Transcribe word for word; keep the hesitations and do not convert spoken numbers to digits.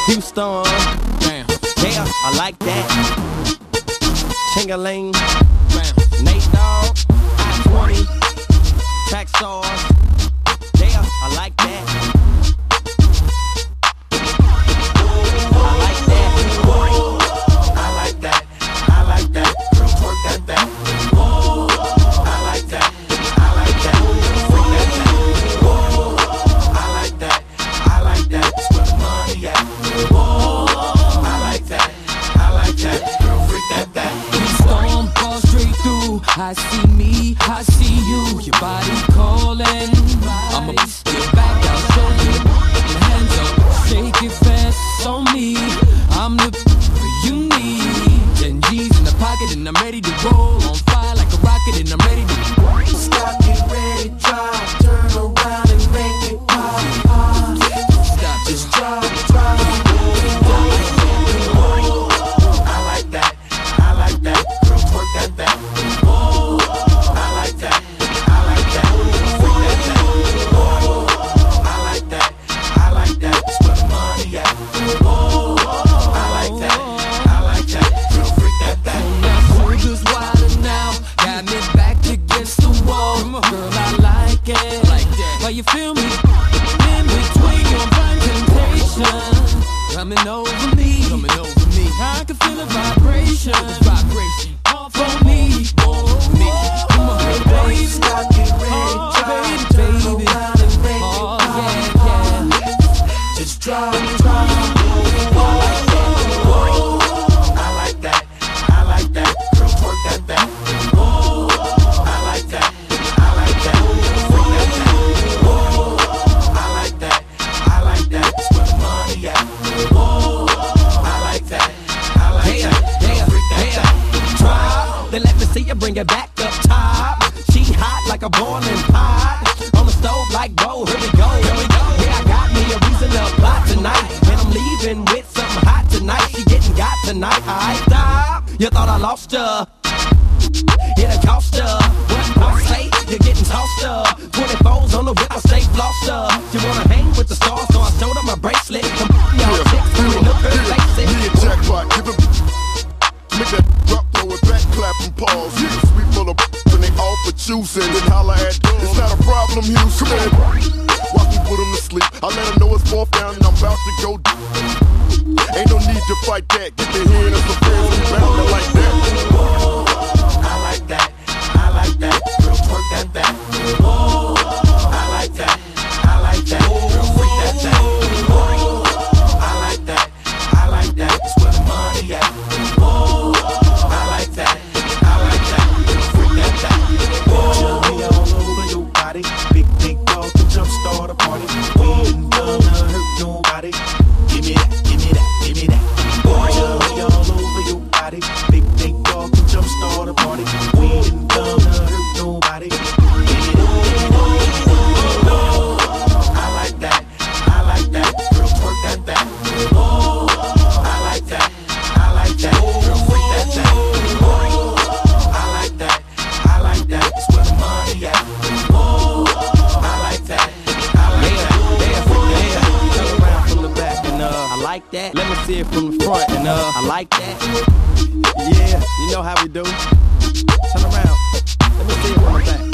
Houston. Damn. Yeah, I like that. Ching-a-ling. Nate Dogg. I twenty. Track stars. Yeah, I like that. I like that. I like that. I like that. Girl, twerk that back. I like that. I like that. Freak that back. I like that. I like that. That's where the money at. I like that. I like that. Girl, freak that back. Storm fall straight through. I see me, I see you. Your body calling. I'ma get back, I'll show you. Your hands up, shake it fast on me. I'm the you need. Ten G's in the pocket and I'm ready to roll. On fire like a rocket and I'm ready to stop, get ready, drive, turn around and make it pop, pop. Stop, just drive, drive. I like that, I like that. Girl, twerk that back. I like that, I like that. Freak that back. I like that, I like that. That's where the money at. I like that, I like that. Girl, freak that back. Shoulders wider now, got me back against the wall. Girl, I like it, like that. Why you feel me? In between your blind temptation, coming over me, coming over me. I can feel the vibration, vibration off on me, oh, me. Come on, baby, Stop, get ready, oh, drive, baby, turn baby. around and make Oh, it pop, yeah, yeah. just drive, drive. I like that, I like that. Girl, twerk that back. I like that, I like that. Freak that back. I like that, I like that. That's where the money at. I like that, I like Yeah, that. yeah, Freak that yeah. Drop, then let me see you bring it back up top. She hot like a boiling pot. On the stove like gold, here we go, here we go. Yeah, I got me a reason to plot tonight. And I'm leaving with something hot tonight. She getting got tonight, I stop. You thought I lost ya. It'll cost ya. What I say, you're getting tossed up. twenty-fours on the whip, I stay flossed up. She wanna hang with the stars, so I showed her my bracelet. Come y'all chicks, you look her face it. Me a jackpot, give it. Make that drop, throw it back, clap and pause. Yeah, sweet full of and they all for choosing. Then holla at them. It's not a problem, Houston. Watch me put them to sleep. I let them know it's fourth down and I'm about to go deep. Ain't no need to fight that. Get the hand of some friends and bound it like that. I like that, I like that. Girl, twerk that back. I like that, I like that. Girl, freak that back. I like that, I like that. That's where the money at. I like that, I like that. Girl, freak that back. Jelly all over your body. Big dick dog to jumpstart a party. We ain't gonna hurt nobody. Give me that, give me that, give me that. Jelly all over your body. Big dick dog to jumpstart a party. We ain't gonna hurt nobody. Give me that, give me that, give me that. I like that, I like that. Girl, twerk that back. I like that, I like that. Girl, freak that back. I like that, I like that. That's where the money at. I like that, I like that. Yeah, Freak that back. turn around from the back and uh, I like that. Let me see it from the front and uh, I like that. Yeah, you know how we do. Turn around, let me see it from the back.